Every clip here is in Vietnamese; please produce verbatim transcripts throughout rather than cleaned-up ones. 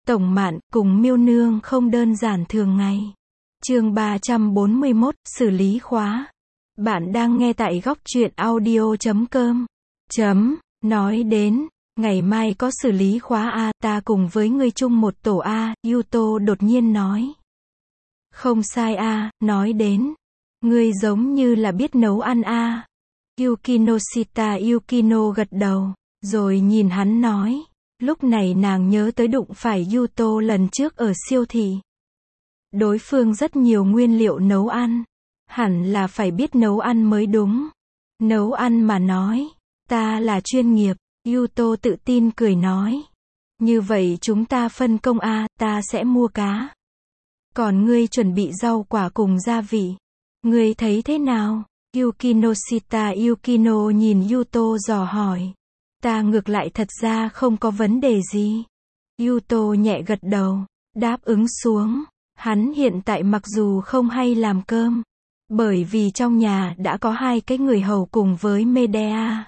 Tổng Mạn cùng Miêu Nương không đơn giản thường ngày. Chương ba trăm bốn mươi mốt, xử lý khóa. Bạn đang nghe tại góc truyện audio chấm com. Chấm, nói đến, ngày mai có xử lý khóa A, ta cùng với ngươi chung một tổ A, Yuto đột nhiên nói. Không sai A, nói đến, ngươi giống như là biết nấu ăn A. Yukinoshita Yukino gật đầu, rồi nhìn hắn nói. Lúc này nàng nhớ tới đụng phải Yuto lần trước ở siêu thị. Đối phương rất nhiều nguyên liệu nấu ăn. Hẳn là phải biết nấu ăn mới đúng. Nấu ăn mà nói, ta là chuyên nghiệp, Yuto tự tin cười nói. Như vậy chúng ta phân công A, ta sẽ mua cá. Còn ngươi chuẩn bị rau quả cùng gia vị. Ngươi thấy thế nào? Yukinoshita Yukino nhìn Yuto dò hỏi. Ta ngược lại thật ra không có vấn đề gì. Yuto nhẹ gật đầu, đáp ứng xuống. Hắn hiện tại mặc dù không hay làm cơm, bởi vì trong nhà đã có hai cái người hầu cùng với Medea.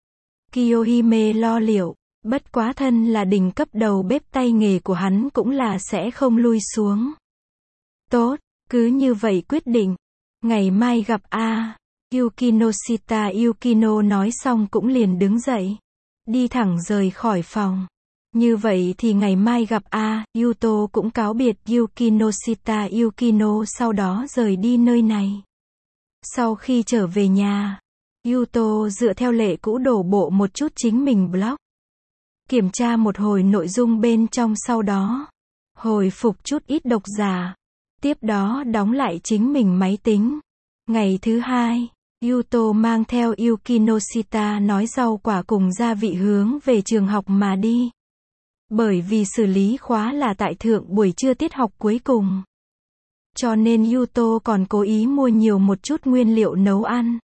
Kiyohime lo liệu, bất quá thân là đỉnh cấp đầu bếp tay nghề của hắn cũng là sẽ không lui xuống. Tốt, cứ như vậy quyết định. Ngày mai gặp A. Yukinoshita Yukino nói xong cũng liền đứng dậy. Đi thẳng rời khỏi phòng. Như vậy thì ngày mai gặp A, Yuto cũng cáo biệt Yukinoshita Yukino sau đó rời đi nơi này. Sau khi trở về nhà, Yuto dựa theo lệ cũ đổ bộ một chút chính mình blog. Kiểm tra một hồi nội dung bên trong sau đó. Hồi phục chút ít độc giả. Tiếp đó đóng lại chính mình máy tính. Ngày thứ hai, Yuto mang theo Yukinoshita nói rau quả cùng gia vị hướng về trường học mà đi. Bởi vì xử lý khóa là tại thượng buổi trưa tiết học cuối cùng. Cho nên Yuto còn cố ý mua nhiều một chút nguyên liệu nấu ăn.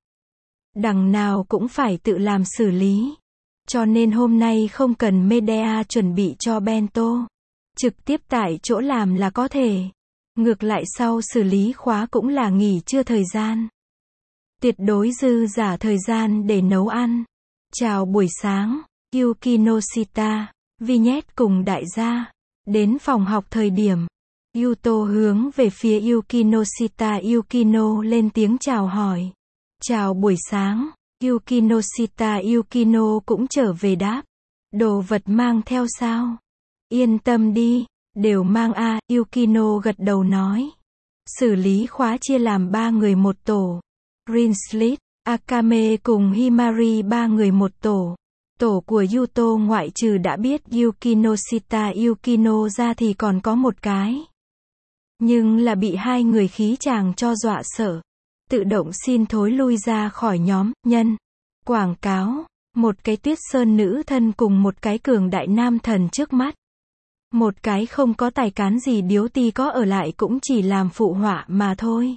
Đằng nào cũng phải tự làm xử lý. Cho nên hôm nay không cần Medea chuẩn bị cho bento. Trực tiếp tại chỗ làm là có thể. Ngược lại sau xử lý khóa cũng là nghỉ trưa thời gian. Tuyệt đối dư giả thời gian để nấu ăn. Chào buổi sáng, Yukinoshita, Vignette cùng đại gia. Đến phòng học thời điểm, Yuto hướng về phía Yukinoshita Yukino lên tiếng chào hỏi. Chào buổi sáng, Yukinoshita Yukino cũng trở về đáp. Đồ vật mang theo sao? Yên tâm đi, đều mang A, Yukino gật đầu nói. Xử lý khóa chia làm ba người một tổ. Rinslit, Akame cùng Himari ba người một tổ. Tổ của Yuto ngoại trừ đã biết Yukinoshita Yukino ra thì còn có một cái. Nhưng là bị hai người khí chàng cho dọa sợ. Tự động xin thối lui ra khỏi nhóm, nhân. Quảng cáo, một cái tuyết sơn nữ thân cùng một cái cường đại nam thần trước mắt. Một cái không có tài cán gì điếu ti có ở lại cũng chỉ làm phụ họa mà thôi.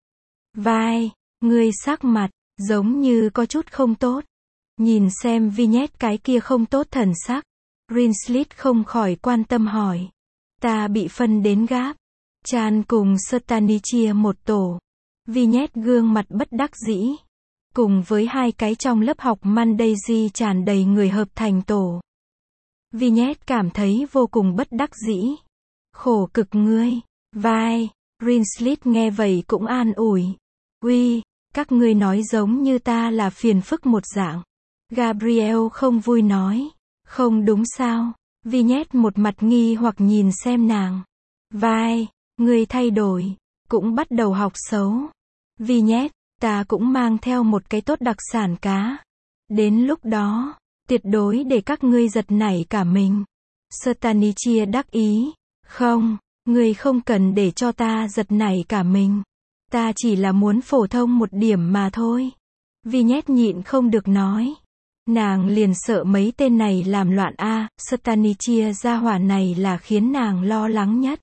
Vai, ngươi sắc mặt, giống như có chút không tốt. Nhìn xem Vignette cái kia không tốt thần sắc. Rinslit không khỏi quan tâm hỏi. Ta bị phân đến gáp. Chan cùng Stanichia một tổ. Vignette gương mặt bất đắc dĩ. Cùng với hai cái trong lớp học Mandaisy tràn đầy người hợp thành tổ. Vignette cảm thấy vô cùng bất đắc dĩ. Khổ cực ngươi. Vai, Rinslit nghe vậy cũng an ủi. Uy, các ngươi nói giống như ta là phiền phức một dạng. Gabriel không vui nói. Không đúng sao? Vignette một mặt nghi hoặc nhìn xem nàng. Vai, ngươi thay đổi, cũng bắt đầu học xấu. Vignette, ta cũng mang theo một cái tốt đặc sản cá. Đến lúc đó, tuyệt đối để các ngươi giật nảy cả mình. Stanichia đắc ý. Không, ngươi không cần để cho ta giật nảy cả mình. Ta chỉ là muốn phổ thông một điểm mà thôi. Vignette nhịn không được nói. Nàng liền sợ mấy tên này làm loạn A, Stanichia gia hỏa này là khiến nàng lo lắng nhất.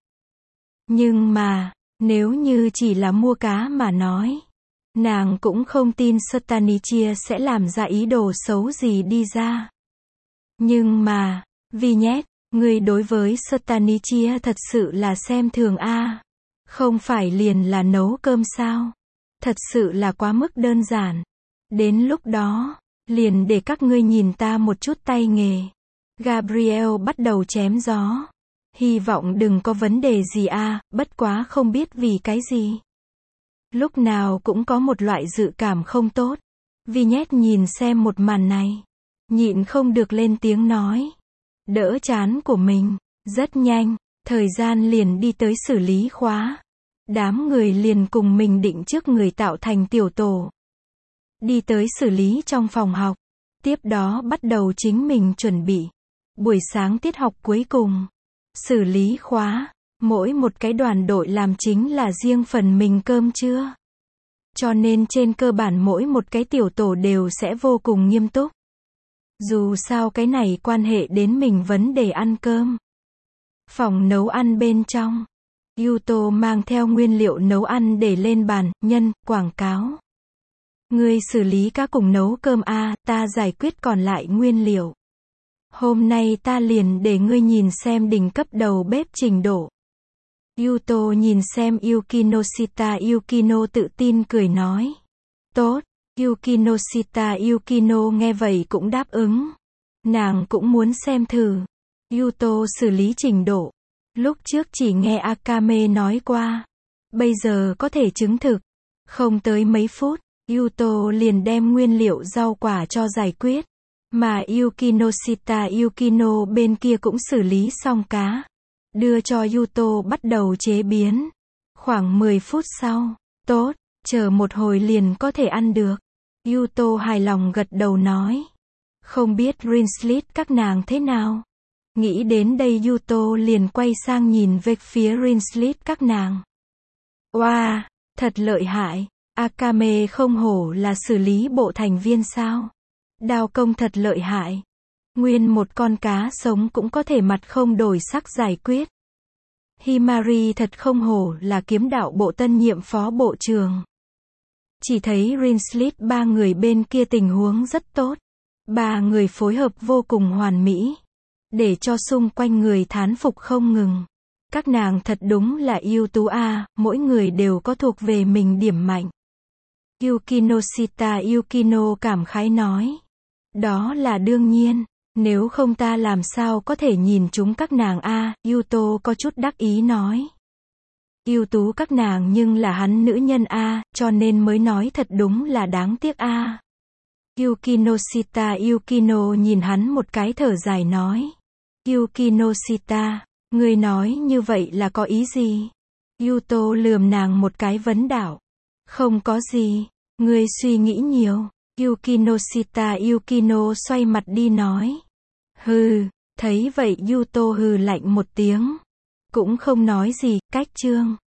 Nhưng mà, nếu như chỉ là mua cá mà nói, nàng cũng không tin Stanichia sẽ làm ra ý đồ xấu gì đi ra. Nhưng mà, Vignette, ngươi đối với Stanichia thật sự là xem thường A. Không phải liền là nấu cơm sao? Thật sự là quá mức đơn giản. Đến lúc đó, liền để các ngươi nhìn ta một chút tay nghề. Gabriel bắt đầu chém gió. Hy vọng đừng có vấn đề gì a, bất quá không biết vì cái gì. Lúc nào cũng có một loại dự cảm không tốt. Vignette nhìn xem một màn này. Nhịn không được lên tiếng nói. Đỡ chán của mình. Rất nhanh, thời gian liền đi tới xử lý khóa. Đám người liền cùng mình định trước người tạo thành tiểu tổ. Đi tới xử lý trong phòng học. Tiếp đó bắt đầu chính mình chuẩn bị. Buổi sáng tiết học cuối cùng. Xử lý khóa. Mỗi một cái đoàn đội làm chính là riêng phần mình cơm trưa. Cho nên trên cơ bản mỗi một cái tiểu tổ đều sẽ vô cùng nghiêm túc. Dù sao cái này quan hệ đến mình vấn đề ăn cơm. Phòng nấu ăn bên trong. Yuto mang theo nguyên liệu nấu ăn để lên bàn, nhân, quảng cáo. Ngươi xử lý cá cùng nấu cơm a, ta giải quyết còn lại nguyên liệu. Hôm nay ta liền để ngươi nhìn xem đỉnh cấp đầu bếp trình độ. Yuto nhìn xem Yukinoshita Yukino tự tin cười nói. Tốt, Yukinoshita Yukino nghe vậy cũng đáp ứng. Nàng cũng muốn xem thử. Yuto xử lý trình độ. Lúc trước chỉ nghe Akame nói qua. Bây giờ có thể chứng thực. Không tới mấy phút, Yuto liền đem nguyên liệu rau quả cho giải quyết. Mà Yukinoshita Yukino bên kia cũng xử lý xong cá. Đưa cho Yuto bắt đầu chế biến. Khoảng mười phút sau. Tốt, chờ một hồi liền có thể ăn được. Yuto hài lòng gật đầu nói. Không biết Rinslit các nàng thế nào? Nghĩ đến đây Yuto liền quay sang nhìn về phía Rinslit các nàng. Wow, thật lợi hại. Akame không hổ là xử lý bộ thành viên sao? Đao công thật lợi hại. Nguyên một con cá sống cũng có thể mặt không đổi sắc giải quyết. Himari thật không hổ là kiếm đạo bộ tân nhiệm phó bộ trưởng. Chỉ thấy Rinslit ba người bên kia tình huống rất tốt. Ba người phối hợp vô cùng hoàn mỹ. Để cho xung quanh người thán phục không ngừng. Các nàng thật đúng là ưu tú a, mỗi người đều có thuộc về mình điểm mạnh. Yukinoshita Yukino cảm khái nói. Đó là đương nhiên. Nếu không ta làm sao có thể nhìn chúng các nàng a, Yuto có chút đắc ý nói. Ưu tú các nàng nhưng là hắn nữ nhân a, cho nên mới nói thật đúng là đáng tiếc a. Yukinoshita Yukino nhìn hắn một cái thở dài nói. Yukinoshita, ngươi nói như vậy là có ý gì? Yuto lườm nàng một cái vấn đạo. Không có gì, ngươi suy nghĩ nhiều. Yukinoshita Yukino xoay mặt đi nói. Hừ, thấy vậy Yuto hừ lạnh một tiếng. Cũng không nói gì, cách chương.